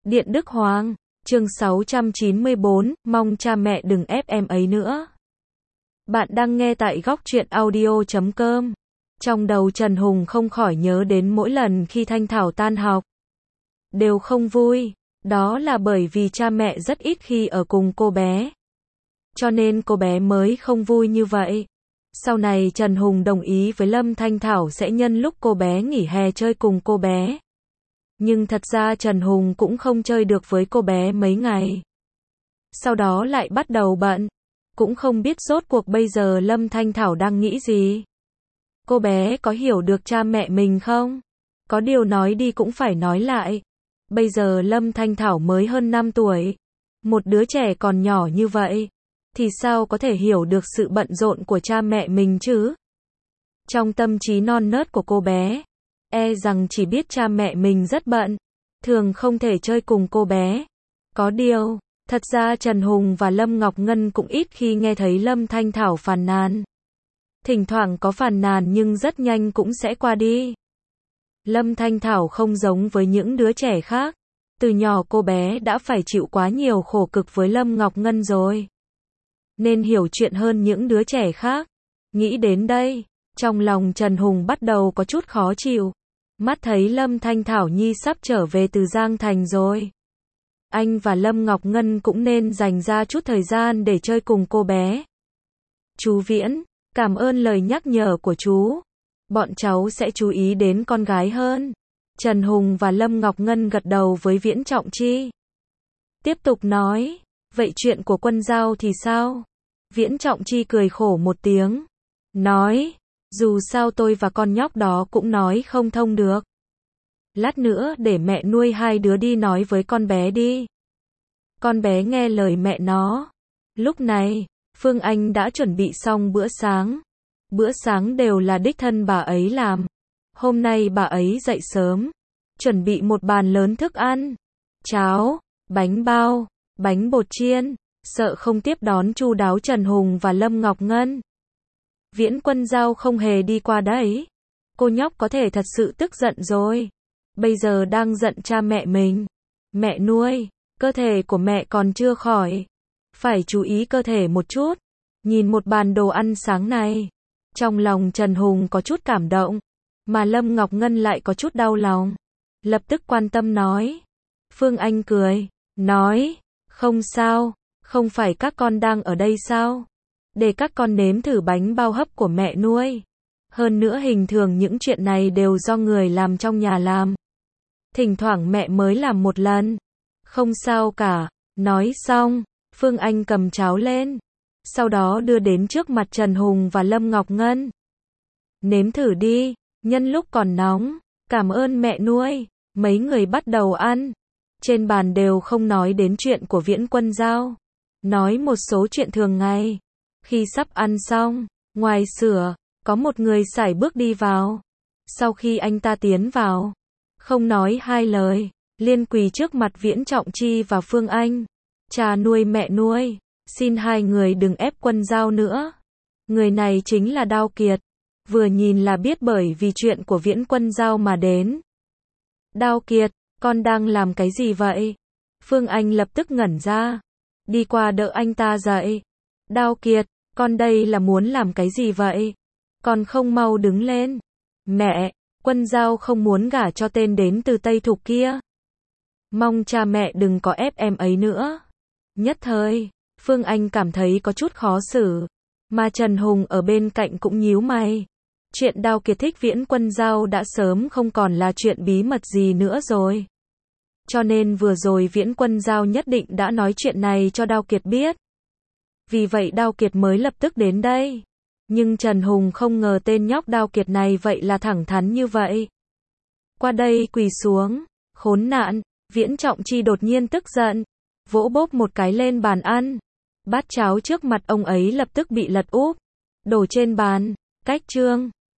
Điện Đức Hoàng, chương 694, mong cha mẹ đừng ép em ấy nữa. Bạn đang nghe tại góc truyện audio.com. Trong đầu Trần Hùng không khỏi nhớ đến mỗi lần khi Thanh Thảo tan học đều không vui, đó là bởi vì cha mẹ rất ít khi ở cùng cô bé. Cho nên cô bé mới không vui như vậy. Sau này Trần Hùng đồng ý với Lâm Thanh Thảo sẽ nhân lúc cô bé nghỉ hè chơi cùng cô bé. Nhưng thật ra Trần Hùng cũng không chơi được với cô bé mấy ngày. Sau đó lại bắt đầu bận. Cũng không biết rốt cuộc bây giờ Lâm Thanh Thảo đang nghĩ gì. Cô bé có hiểu được cha mẹ mình không? Có điều nói đi cũng phải nói lại. Bây giờ Lâm Thanh Thảo mới hơn 5 tuổi. Một đứa trẻ còn nhỏ như vậy. Thì sao có thể hiểu được sự bận rộn của cha mẹ mình chứ? Trong tâm trí non nớt của cô bé, e rằng chỉ biết cha mẹ mình rất bận, thường không thể chơi cùng cô bé. Có điều, thật ra Trần Hùng và Lâm Ngọc Ngân cũng ít khi nghe thấy Lâm Thanh Thảo phàn nàn. Thỉnh thoảng có phàn nàn nhưng rất nhanh cũng sẽ qua đi. Lâm Thanh Thảo không giống với những đứa trẻ khác. Từ nhỏ cô bé đã phải chịu quá nhiều khổ cực với Lâm Ngọc Ngân rồi. Nên hiểu chuyện hơn những đứa trẻ khác. Nghĩ đến đây, trong lòng Trần Hùng bắt đầu có chút khó chịu. Mắt thấy Lâm Thanh Thảo Nhi sắp trở về từ Giang Thành rồi. Anh và Lâm Ngọc Ngân cũng nên dành ra chút thời gian để chơi cùng cô bé. Chú Viễn, cảm ơn lời nhắc nhở của chú. Bọn cháu sẽ chú ý đến con gái hơn. Trần Hùng và Lâm Ngọc Ngân gật đầu với Viễn Trọng Chi. Tiếp tục nói, vậy chuyện của Quân Giao thì sao? Viễn Trọng Chi cười khổ một tiếng. Nói, dù sao tôi và con nhóc đó cũng nói không thông được. Lát nữa để mẹ nuôi hai đứa đi nói với con bé đi. Con bé nghe lời mẹ nó. Lúc này, Phương Anh đã chuẩn bị xong bữa sáng. Bữa sáng đều là đích thân bà ấy làm. Hôm nay bà ấy dậy sớm, chuẩn bị một bàn lớn thức ăn. Cháo, bánh bao, bánh bột chiên, sợ không tiếp đón chu đáo Trần Hùng và Lâm Ngọc Ngân. Viễn Quân Giao không hề đi qua đấy. Cô nhóc có thể thật sự tức giận rồi. Bây giờ đang giận cha mẹ mình. Mẹ nuôi, cơ thể của mẹ còn chưa khỏi. Phải chú ý cơ thể một chút. Nhìn một bàn đồ ăn sáng này. Trong lòng Trần Hùng có chút cảm động. Mà Lâm Ngọc Ngân lại có chút đau lòng. Lập tức quan tâm nói. Phương Anh cười. Nói, không sao. Không phải các con đang ở đây sao? Để các con nếm thử bánh bao hấp của mẹ nuôi. Hơn nữa hình thường những chuyện này đều do người làm trong nhà làm. Thỉnh thoảng mẹ mới làm một lần. Không sao cả. Nói xong, Phương Anh cầm cháo lên. Sau đó đưa đến trước mặt Trần Hùng và Lâm Ngọc Ngân. Nếm thử đi, nhân lúc còn nóng. Cảm ơn mẹ nuôi. Mấy người bắt đầu ăn. Trên bàn đều không nói đến chuyện của Viễn Quân Giao. Nói một số chuyện thường ngày. Khi sắp ăn xong, ngoài sửa, có một người sải bước đi vào. Sau khi anh ta tiến vào, không nói hai lời, liền quỳ trước mặt Viễn Trọng Chi và Phương Anh. Cha nuôi mẹ nuôi, xin hai người đừng ép Quân Giao nữa. Người này chính là Đao Kiệt. Vừa nhìn là biết bởi vì chuyện của Viễn Quân Giao mà đến. Đao Kiệt, con đang làm cái gì vậy? Phương Anh lập tức ngẩn ra. Đi qua đỡ anh ta dậy. Đao Kiệt, con đây là muốn làm cái gì vậy? Con không mau đứng lên. Mẹ, Quân Giao không muốn gả cho tên đến từ Tây Thục kia. Mong cha mẹ đừng có ép em ấy nữa. Nhất thời, Phương Anh cảm thấy có chút khó xử. Mà Trần Hùng ở bên cạnh cũng nhíu mày. Chuyện Đao Kiệt thích Viễn Quân Giao đã sớm không còn là chuyện bí mật gì nữa rồi. Cho nên vừa rồi Viễn Quân Giao nhất định đã nói chuyện này cho Đao Kiệt biết. Vì vậy Đao Kiệt mới lập tức đến đây. Nhưng Trần Hùng không ngờ tên nhóc Đao Kiệt này vậy là thẳng thắn như vậy. Qua đây quỳ xuống. Khốn nạn. Viễn Trọng Chi đột nhiên tức giận. Vỗ bốp một cái lên bàn ăn. Bát cháo trước mặt ông ấy lập tức bị lật úp. Đổ trên bàn. Cách trương.